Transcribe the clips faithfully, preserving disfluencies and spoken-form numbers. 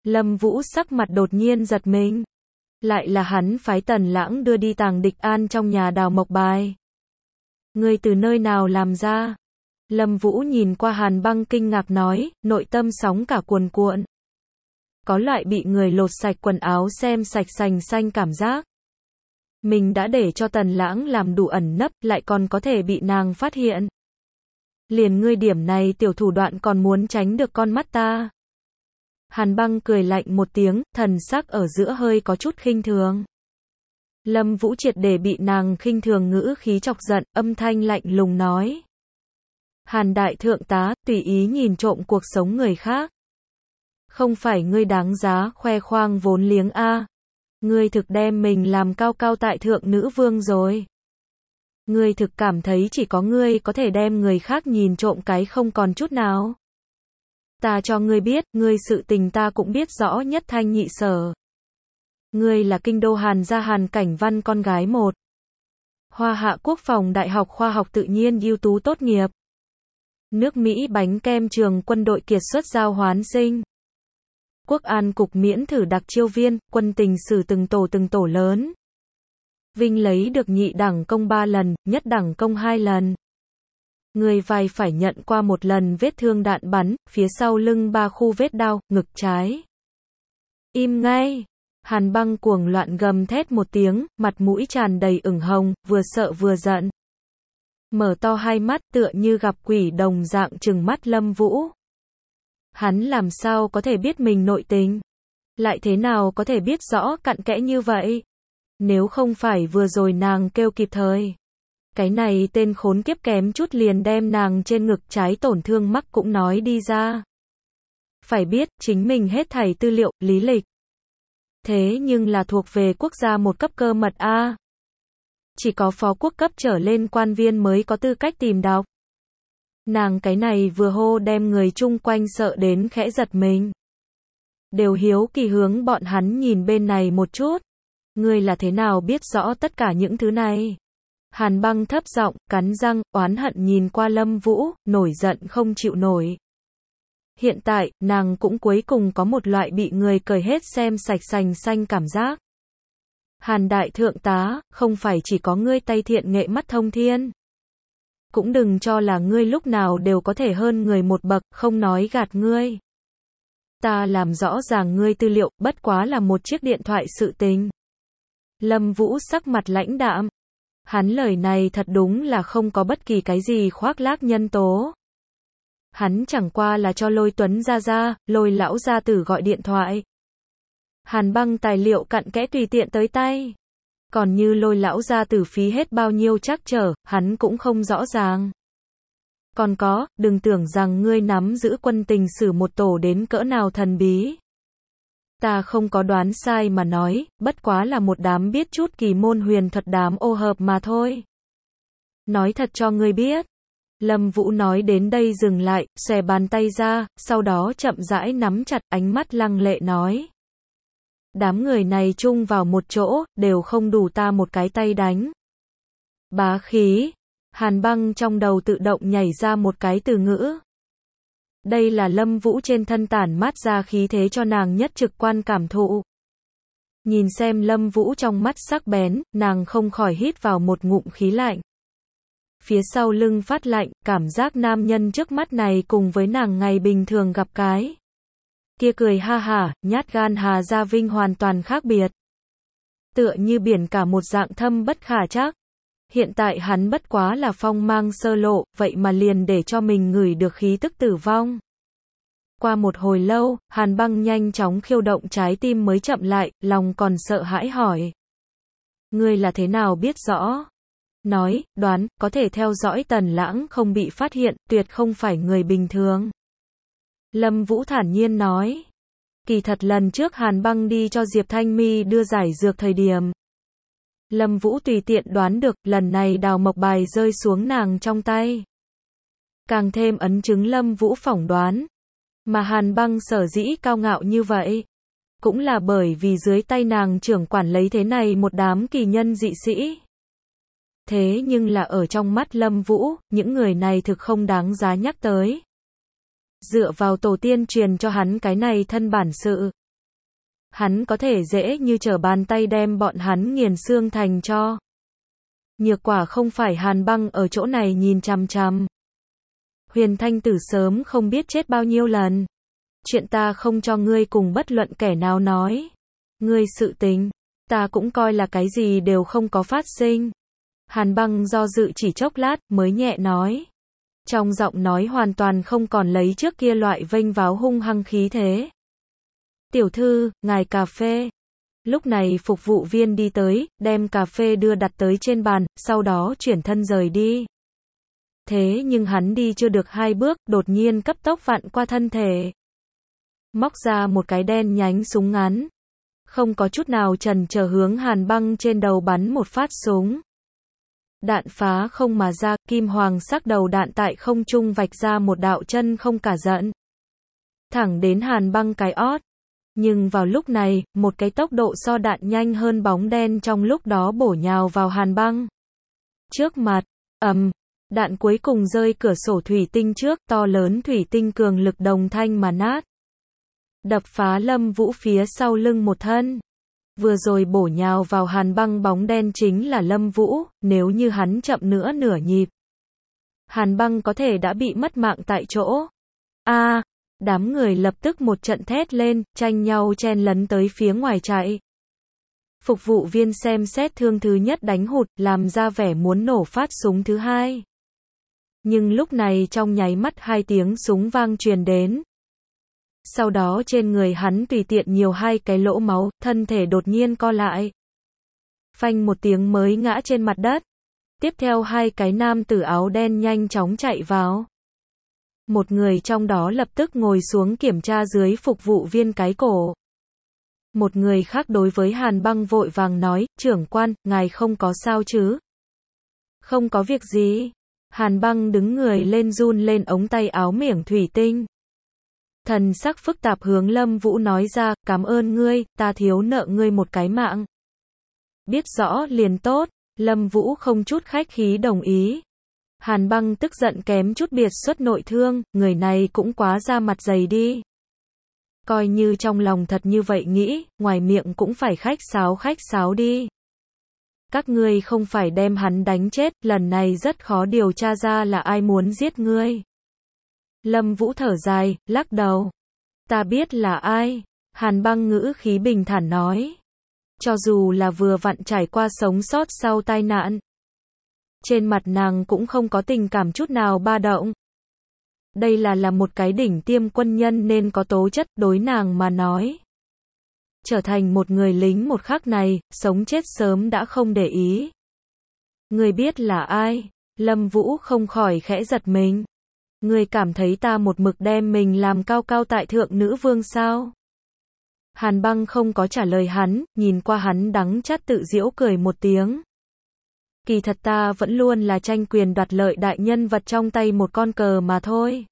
Lâm Vũ sắc mặt đột nhiên giật mình. Lại là hắn phái Tần Lãng đưa đi tàng địch an trong nhà Đào Mộc Bài. Ngươi từ nơi nào làm ra? Lâm Vũ nhìn qua Hàn Băng kinh ngạc nói, nội tâm sóng cả cuồn cuộn. Có loại bị người lột sạch quần áo xem sạch sành xanh cảm giác. Mình đã để cho Tần Lãng làm đủ ẩn nấp, lại còn có thể bị nàng phát hiện. Liền ngươi điểm này tiểu thủ đoạn còn muốn tránh được con mắt ta. Hàn Băng cười lạnh một tiếng, thần sắc ở giữa hơi có chút khinh thường. Lâm Vũ triệt để bị nàng khinh thường ngữ khí chọc giận, âm thanh lạnh lùng nói. Hàn đại thượng tá, tùy ý nhìn trộm cuộc sống người khác. Không phải ngươi đáng giá khoe khoang vốn liếng a. Ngươi thực đem mình làm cao cao tại thượng nữ vương rồi. Ngươi thực cảm thấy chỉ có ngươi có thể đem người khác nhìn trộm cái không còn chút nào. Ta cho ngươi biết, ngươi sự tình ta cũng biết rõ nhất thanh nhị sở. Ngươi là kinh đô Hàn gia Hàn Cảnh Văn con gái một. Hoa Hạ Quốc phòng Đại học Khoa học Tự nhiên ưu tú tốt nghiệp. Nước Mỹ bánh kem trường quân đội kiệt xuất giao hoán sinh. Quốc an cục miễn thử đặc chiêu viên, quân tình sử từng tổ từng tổ lớn. Vinh lấy được nhị đẳng công ba lần, nhất đẳng công hai lần. Người vai phải nhận qua một lần vết thương đạn bắn, phía sau lưng ba khu vết đau, ngực trái. Im ngay! Hàn Băng cuồng loạn gầm thét một tiếng, mặt mũi tràn đầy ửng hồng, vừa sợ vừa giận. Mở to hai mắt tựa như gặp quỷ đồng dạng trừng mắt Lâm Vũ. Hắn làm sao có thể biết mình nội tình? Lại thế nào có thể biết rõ cặn kẽ như vậy? Nếu không phải vừa rồi nàng kêu kịp thời. Cái này tên khốn kiếp kém chút liền đem nàng trên ngực trái tổn thương mắc cũng nói đi ra. Phải biết, chính mình hết thảy tư liệu, lý lịch. Thế nhưng là thuộc về quốc gia một cấp cơ mật A. Chỉ có phó quốc cấp trở lên quan viên mới có tư cách tìm đọc. Nàng cái này vừa hô đem người chung quanh sợ đến khẽ giật mình. Đều hiếu kỳ hướng bọn hắn nhìn bên này một chút. Ngươi là thế nào biết rõ tất cả những thứ này? Hàn Băng thấp giọng, cắn răng, oán hận nhìn qua Lâm Vũ, nổi giận không chịu nổi. Hiện tại, nàng cũng cuối cùng có một loại bị người cởi hết xem sạch sành xanh cảm giác. Hàn đại thượng tá, không phải chỉ có ngươi tay thiện nghệ mắt thông thiên. Cũng đừng cho là ngươi lúc nào đều có thể hơn người một bậc, không nói gạt ngươi. Ta làm rõ ràng ngươi tư liệu, bất quá là một chiếc điện thoại sự tình. Lâm Vũ sắc mặt lãnh đạm. Hắn lời này thật đúng là không có bất kỳ cái gì khoác lác nhân tố. Hắn chẳng qua là cho Lôi Tuấn gia gia, Lôi lão gia tử gọi điện thoại. Hàn Băng tài liệu cặn kẽ tùy tiện tới tay. Còn như Lôi lão gia tử phí hết bao nhiêu trắc trở, hắn cũng không rõ ràng. Còn có, đừng tưởng rằng ngươi nắm giữ quân tình sử một tổ đến cỡ nào thần bí. Ta không có đoán sai mà nói, bất quá là một đám biết chút kỳ môn huyền thuật đám ô hợp mà thôi. Nói thật cho ngươi biết. Lâm Vũ nói đến đây dừng lại, xòe bàn tay ra, sau đó chậm rãi nắm chặt, ánh mắt lăng lệ nói. Đám người này chung vào một chỗ, đều không đủ ta một cái tay đánh. Bá khí. Hàn Băng trong đầu tự động nhảy ra một cái từ ngữ. Đây là Lâm Vũ trên thân tản mát ra khí thế cho nàng nhất trực quan cảm thụ. Nhìn xem Lâm Vũ trong mắt sắc bén, nàng không khỏi hít vào một ngụm khí lạnh. Phía sau lưng phát lạnh, cảm giác nam nhân trước mắt này cùng với nàng ngày bình thường gặp cái. Kia cười ha hả, nhát gan Hà Gia Vinh hoàn toàn khác biệt. Tựa như biển cả một dạng thâm bất khả trắc. Hiện tại hắn bất quá là phong mang sơ lộ, vậy mà liền để cho mình ngửi được khí tức tử vong. Qua một hồi lâu, Hàn Băng nhanh chóng khiêu động trái tim mới chậm lại, lòng còn sợ hãi hỏi. Ngươi là thế nào biết rõ? Nói, đoán, có thể theo dõi Tần Lãng không bị phát hiện, tuyệt không phải người bình thường. Lâm Vũ thản nhiên nói. Kỳ thật lần trước Hàn Băng đi cho Diệp Thanh Mi đưa giải dược thời điểm. Lâm Vũ tùy tiện đoán được, lần này Đào Mộc Bài rơi xuống nàng trong tay. Càng thêm ấn chứng Lâm Vũ phỏng đoán. Mà Hàn Băng sở dĩ cao ngạo như vậy. Cũng là bởi vì dưới tay nàng trưởng quản lấy thế này một đám kỳ nhân dị sĩ. Thế nhưng là ở trong mắt Lâm Vũ, những người này thực không đáng giá nhắc tới. Dựa vào tổ tiên truyền cho hắn cái này thân bản sự. hắn có thể dễ như trở bàn tay đem bọn hắn nghiền xương thành tro. Nhược quả không phải Hàn Băng ở chỗ này nhìn chằm chằm. Huyền Thanh Tử sớm không biết chết bao nhiêu lần. Chuyện ta không cho ngươi cùng bất luận kẻ nào nói. Ngươi sự tình, ta cũng coi là cái gì đều không có phát sinh. Hàn Băng do dự chỉ chốc lát mới nhẹ nói. Trong giọng nói hoàn toàn không còn lấy trước kia loại vênh váo hung hăng khí thế. Tiểu thư, ngài cà phê. Lúc này phục vụ viên đi tới, đem cà phê đưa đặt tới trên bàn, sau đó chuyển thân rời đi. Thế nhưng hắn đi chưa được hai bước, đột nhiên cấp tốc vặn qua thân thể. Móc ra một cái đen nhánh súng ngắn. Không có chút nào chần chờ hướng Hàn Băng trên đầu bắn một phát súng. Đạn phá không mà ra, kim hoàng sắc đầu đạn tại không trung vạch ra một đạo chân không cả giận. Thẳng đến Hàn Băng cái ót. Nhưng vào lúc này, một cái tốc độ so đạn nhanh hơn bóng đen trong lúc đó bổ nhào vào Hàn Băng. Trước mặt, ầm, đạn cuối cùng rơi cửa sổ thủy tinh trước, to lớn thủy tinh cường lực đồng thanh mà nát. Đập phá Lâm Vũ phía sau lưng một thân. Vừa rồi bổ nhào vào Hàn Băng bóng đen chính là Lâm Vũ, nếu như hắn chậm nữa nửa nhịp. Hàn Băng có thể đã bị mất mạng tại chỗ. A, à, đám người lập tức một trận thét lên, tranh nhau chen lấn tới phía ngoài chạy. Phục vụ viên xem xét thương thứ nhất đánh hụt, làm ra vẻ muốn nổ phát súng thứ hai. Nhưng lúc này trong nháy mắt hai tiếng súng vang truyền đến. Sau đó trên người hắn tùy tiện nhiều hai cái lỗ máu, thân thể đột nhiên co lại. Phanh một tiếng mới ngã trên mặt đất. Tiếp theo hai cái nam tử áo đen nhanh chóng chạy vào. Một người trong đó lập tức ngồi xuống kiểm tra dưới phục vụ viên cái cổ. Một người khác đối với Hàn Băng vội vàng nói, trưởng quan, ngài không có sao chứ? Không có việc gì. Hàn Băng đứng người lên run lên ống tay áo miệng thủy tinh. Thần sắc phức tạp hướng Lâm Vũ nói ra, cảm ơn ngươi, ta thiếu nợ ngươi một cái mạng. Biết rõ liền tốt, Lâm Vũ không chút khách khí đồng ý. Hàn Băng tức giận kém chút biệt xuất nội thương, người này cũng quá ra mặt dày đi. Coi như trong lòng thật như vậy nghĩ, ngoài miệng cũng phải khách sáo khách sáo đi. Các ngươi không phải đem hắn đánh chết, lần này rất khó điều tra ra là ai muốn giết ngươi. Lâm Vũ thở dài, lắc đầu. Ta biết là ai. Hàn Băng ngữ khí bình thản nói. Cho dù là vừa vặn trải qua sống sót sau tai nạn. Trên mặt nàng cũng không có tình cảm chút nào ba động. Đây là là một cái đỉnh tiêm quân nhân nên có tố chất đối nàng mà nói. Trở thành một người lính một khắc này, sống chết sớm đã không để ý. Người biết là ai? Lâm Vũ không khỏi khẽ giật mình. Người cảm thấy ta một mực đem mình làm cao cao tại thượng nữ vương sao? Hàn Băng không có trả lời hắn, nhìn qua hắn đắng chát tự giễu cười một tiếng. Kỳ thật ta vẫn luôn là tranh quyền đoạt lợi đại nhân vật trong tay một con cờ mà thôi.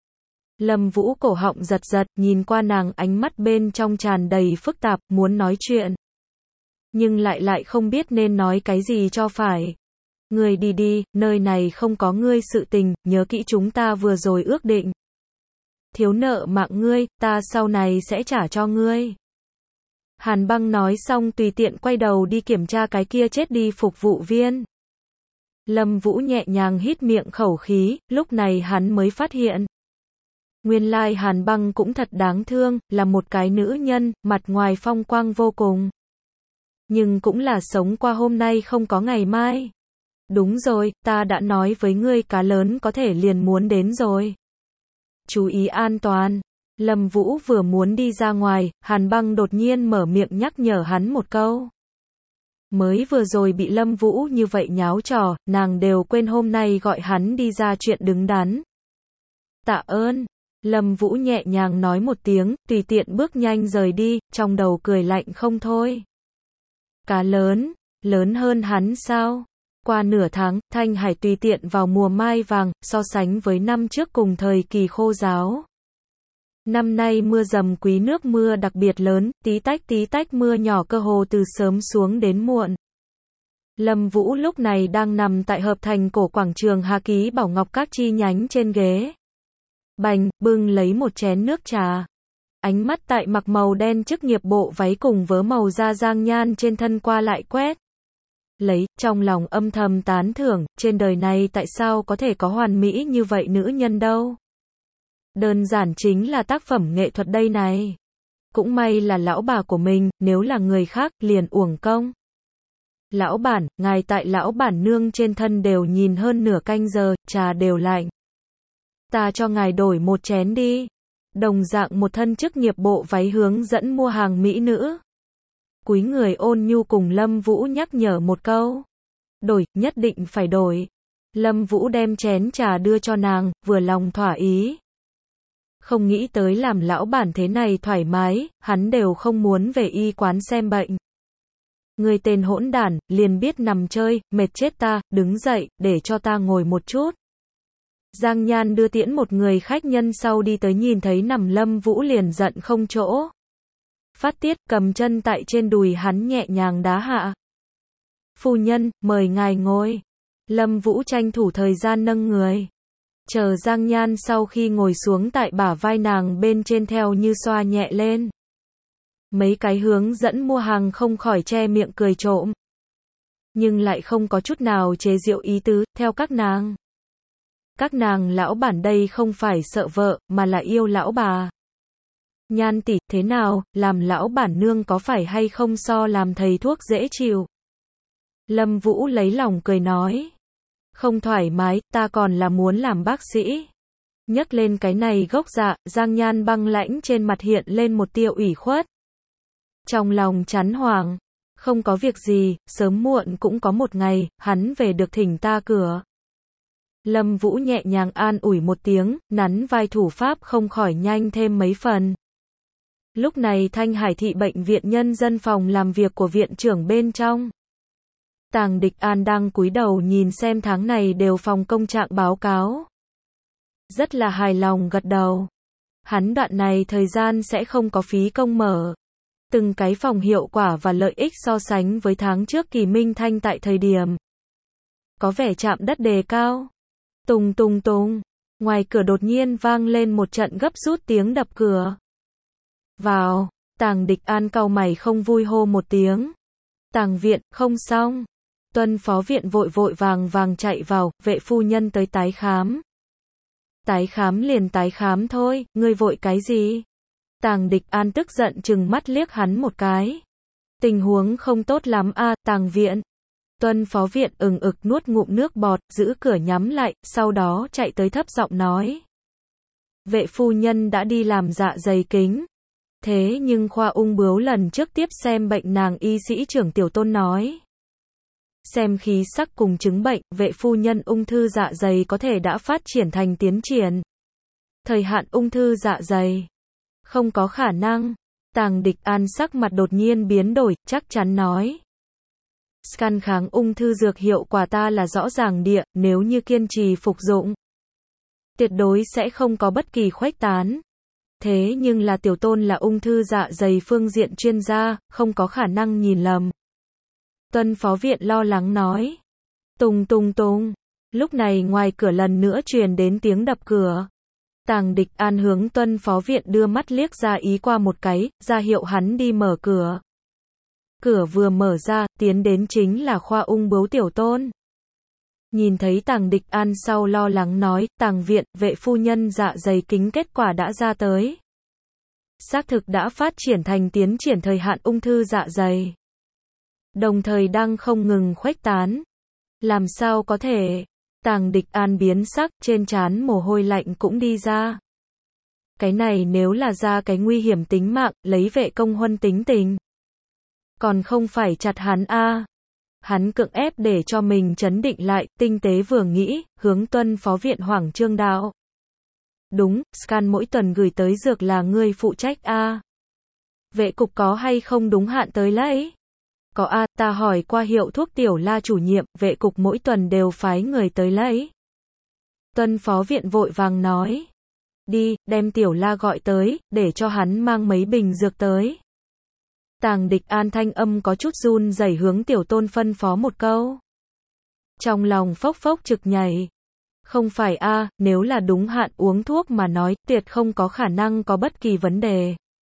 Lâm Vũ cổ họng giật giật, nhìn qua nàng ánh mắt bên trong tràn đầy phức tạp, muốn nói chuyện. Nhưng lại lại không biết nên nói cái gì cho phải. Ngươi đi đi, nơi này không có ngươi sự tình, nhớ kỹ chúng ta vừa rồi ước định. Thiếu nợ mạng ngươi, ta sau này sẽ trả cho ngươi. Hàn Băng nói xong tùy tiện quay đầu đi kiểm tra cái kia chết đi phục vụ viên. Lâm Vũ nhẹ nhàng hít miệng khẩu khí, lúc này hắn mới phát hiện. Nguyên lai Hàn Băng cũng thật đáng thương, là một cái nữ nhân, mặt ngoài phong quang vô cùng. Nhưng cũng là sống qua hôm nay không có ngày mai. Đúng rồi, ta đã nói với ngươi cá lớn có thể liền muốn đến rồi. Chú ý an toàn. Lâm Vũ vừa muốn đi ra ngoài, Hàn Băng đột nhiên mở miệng nhắc nhở hắn một câu. Mới vừa rồi bị Lâm Vũ như vậy nháo trò, nàng đều quên hôm nay gọi hắn đi ra chuyện đứng đắn. Tạ ơn. Lâm Vũ nhẹ nhàng nói một tiếng, tùy tiện bước nhanh rời đi, trong đầu cười lạnh không thôi. Cá lớn, lớn hơn hắn sao? Qua nửa tháng, Thanh Hải tùy tiện vào mùa mai vàng, so sánh với năm trước cùng thời kỳ khô ráo. Năm nay mưa dầm quý nước mưa đặc biệt lớn, tí tách tí tách mưa nhỏ cơ hồ từ sớm xuống đến muộn. Lâm Vũ lúc này đang nằm tại hợp thành cổ quảng trường Hà Ký Bảo Ngọc các chi nhánh trên ghế. Bành, bưng lấy một chén nước trà. Ánh mắt tại mặc màu đen chức nghiệp bộ váy cùng vớ màu da Giang Nhan trên thân qua lại quét. Lấy, trong lòng âm thầm tán thưởng, trên đời này tại sao có thể có hoàn mỹ như vậy nữ nhân đâu. Đơn giản chính là tác phẩm nghệ thuật đây này. Cũng may là lão bà của mình, nếu là người khác, liền uổng công. Lão bản, ngài tại lão bản nương trên thân đều nhìn hơn nửa canh giờ, trà đều lạnh. Ta cho ngài đổi một chén đi. Đồng dạng một thân chức nghiệp bộ váy hướng dẫn mua hàng mỹ nữ. Cúi người ôn nhu cùng Lâm Vũ nhắc nhở một câu. Đổi, nhất định phải đổi. Lâm Vũ đem chén trà đưa cho nàng, vừa lòng thỏa ý. Không nghĩ tới làm lão bản thế này thoải mái, hắn đều không muốn về y quán xem bệnh. Người tên hỗn đản, liền biết nằm chơi, mệt chết ta, đứng dậy, để cho ta ngồi một chút. Giang Nhan đưa tiễn một người khách nhân sau đi tới nhìn thấy nằm Lâm Vũ liền giận không chỗ. Phát tiết, cầm chân tại trên đùi hắn nhẹ nhàng đá hạ. Phu nhân, mời ngài ngồi. Lâm Vũ tranh thủ thời gian nâng người. Chờ Giang Nhan sau khi ngồi xuống tại bả vai nàng bên trên theo như xoa nhẹ lên. Mấy cái hướng dẫn mua hàng không khỏi che miệng cười trộm. Nhưng lại không có chút nào chế giễu ý tứ, theo các nàng. Các nàng lão bản đây không phải sợ vợ, mà là yêu lão bà. Nhan tỷ, thế nào, làm lão bản nương có phải hay không so làm thầy thuốc dễ chịu? Lâm Vũ lấy lòng cười nói. Không thoải mái, ta còn là muốn làm bác sĩ. Nhắc lên cái này gốc dạ, Giang Nhan băng lãnh trên mặt hiện lên một tia ủy khuất. Trong lòng chán hoàng. Không có việc gì, sớm muộn cũng có một ngày, hắn về được thỉnh ta cửa. Lâm Vũ nhẹ nhàng an ủi một tiếng, nắn vai thủ pháp không khỏi nhanh thêm mấy phần. Lúc này Thanh Hải thị bệnh viện nhân dân phòng làm việc của viện trưởng bên trong. Tàng Địch An đang cúi đầu nhìn xem tháng này đều phòng công trạng báo cáo. Rất là hài lòng gật đầu. Hắn đoạn này thời gian sẽ không có phí công mở. Từng cái phòng hiệu quả và lợi ích so sánh với tháng trước Kỳ Minh Thanh tại thời điểm. Có vẻ chạm đất đề cao. Tùng tùng tùng. Ngoài cửa đột nhiên vang lên một trận gấp rút tiếng đập cửa. Vào. Tàng Địch An cau mày không vui hô một tiếng. Tàng viện, không xong. Tuân phó viện vội vội vàng vàng chạy vào, vệ phu nhân tới tái khám. Tái khám liền tái khám thôi, ngươi vội cái gì? Tàng Địch An tức giận chừng mắt liếc hắn một cái. Tình huống không tốt lắm a, à, Tàng viện. Tuân phó viện ừng ực nuốt ngụm nước bọt, giữ cửa nhắm lại, sau đó chạy tới thấp giọng nói. Vệ phu nhân đã đi làm dạ dày kính. Thế nhưng khoa ung bướu lần trước tiếp xem bệnh nàng y sĩ trưởng Tiểu Tôn nói. Xem khí sắc cùng chứng bệnh, vệ phu nhân ung thư dạ dày có thể đã phát triển thành tiến triển. Thời hạn ung thư dạ dày. Không có khả năng. Tàng Địch An sắc mặt đột nhiên biến đổi, chắc chắn nói. Scan kháng ung thư dược hiệu quả ta là rõ ràng địa, nếu như kiên trì phục dụng. Tuyệt đối sẽ không có bất kỳ khuếch tán. Thế nhưng là Tiểu Tôn là ung thư dạ dày phương diện chuyên gia, không có khả năng nhìn lầm. Tuân phó viện lo lắng nói. Tùng tùng tùng. Lúc này ngoài cửa lần nữa truyền đến tiếng đập cửa. Tàng Địch An hướng Tuân phó viện đưa mắt liếc ra ý qua một cái, ra hiệu hắn đi mở cửa. Cửa vừa mở ra, tiến đến chính là khoa ung bướu Tiểu Tôn. Nhìn thấy Tàng Địch An sau lo lắng nói, Tàng viện, vệ phu nhân dạ dày kính kết quả đã ra tới. Xác thực đã phát triển thành tiến triển thời hạn ung thư dạ dày. Đồng thời đang không ngừng khuếch tán. Làm sao có thể? Tàng Địch An biến sắc, trên trán mồ hôi lạnh cũng đi ra. Cái này nếu là ra cái nguy hiểm tính mạng, lấy vệ công huân tính tình. Còn không phải chặt hắn a. À. Hắn cưỡng ép để cho mình trấn định lại, tinh tế vừa nghĩ, hướng Tuân phó viện Hoàng Trương đạo. Đúng, scan mỗi tuần gửi tới dược là ngươi phụ trách a. À. Vệ cục có hay không đúng hạn tới lấy? Có a, à, ta hỏi qua hiệu thuốc Tiểu La chủ nhiệm, vệ cục mỗi tuần đều phái người tới lấy. Tuân phó viện vội vàng nói. Đi, đem Tiểu La gọi tới, để cho hắn mang mấy bình dược tới. Tàng Địch An thanh âm có chút run rẩy hướng Tiểu Tôn phân phó một câu. Trong lòng phốc phốc trực nhảy. Không phải a, à, nếu là đúng hạn uống thuốc mà nói, tuyệt không có khả năng có bất kỳ vấn đề.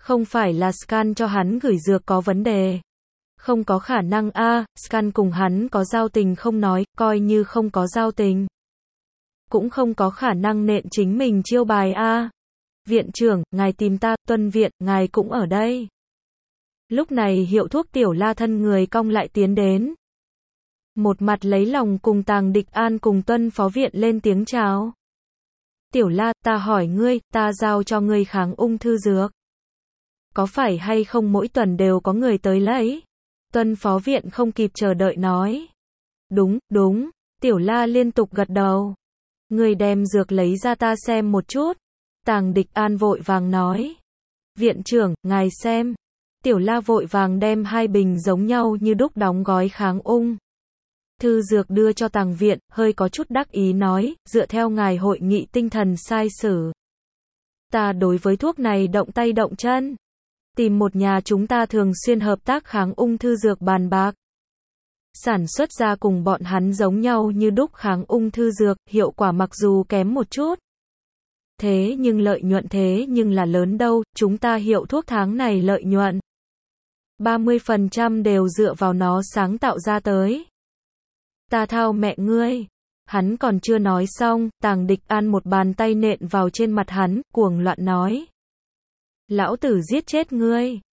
Không phải là Scan cho hắn gửi dược có vấn đề. Không có khả năng a, à, Scan cùng hắn có giao tình không nói, coi như không có giao tình. Cũng không có khả năng nện chính mình chiêu bài a. À. Viện trưởng, ngài tìm ta, Tuân viện, ngài cũng ở đây. Lúc này hiệu thuốc Tiểu La thân người cong lại tiến đến. Một mặt lấy lòng cùng Tàng Địch An cùng Tuân phó viện lên tiếng chào. Tiểu La, ta hỏi ngươi, ta giao cho ngươi kháng ung thư dược. Có phải hay không mỗi tuần đều có người tới lấy? Tuân phó viện không kịp chờ đợi nói. Đúng, đúng, Tiểu La liên tục gật đầu. Ngươi đem dược lấy ra ta xem một chút. Tàng Địch An vội vàng nói. Viện trưởng, ngài xem. Tiểu La vội vàng đem hai bình giống nhau như đúc đóng gói kháng ung thư dược đưa cho Tàng viện, hơi có chút đắc ý nói, dựa theo ngài hội nghị tinh thần sai sử. Ta đối với thuốc này động tay động chân. Tìm một nhà chúng ta thường xuyên hợp tác kháng ung thư dược bàn bạc. Sản xuất ra cùng bọn hắn giống nhau như đúc kháng ung thư dược, hiệu quả mặc dù kém một chút. Thế nhưng lợi nhuận thế nhưng là lớn đâu, chúng ta hiệu thuốc tháng này lợi nhuận. ba mươi phần trăm đều dựa vào nó sáng tạo ra tới. Ta thao mẹ ngươi. Hắn còn chưa nói xong, Tàng Địch An một bàn tay nện vào trên mặt hắn, cuồng loạn nói. Lão tử giết chết ngươi.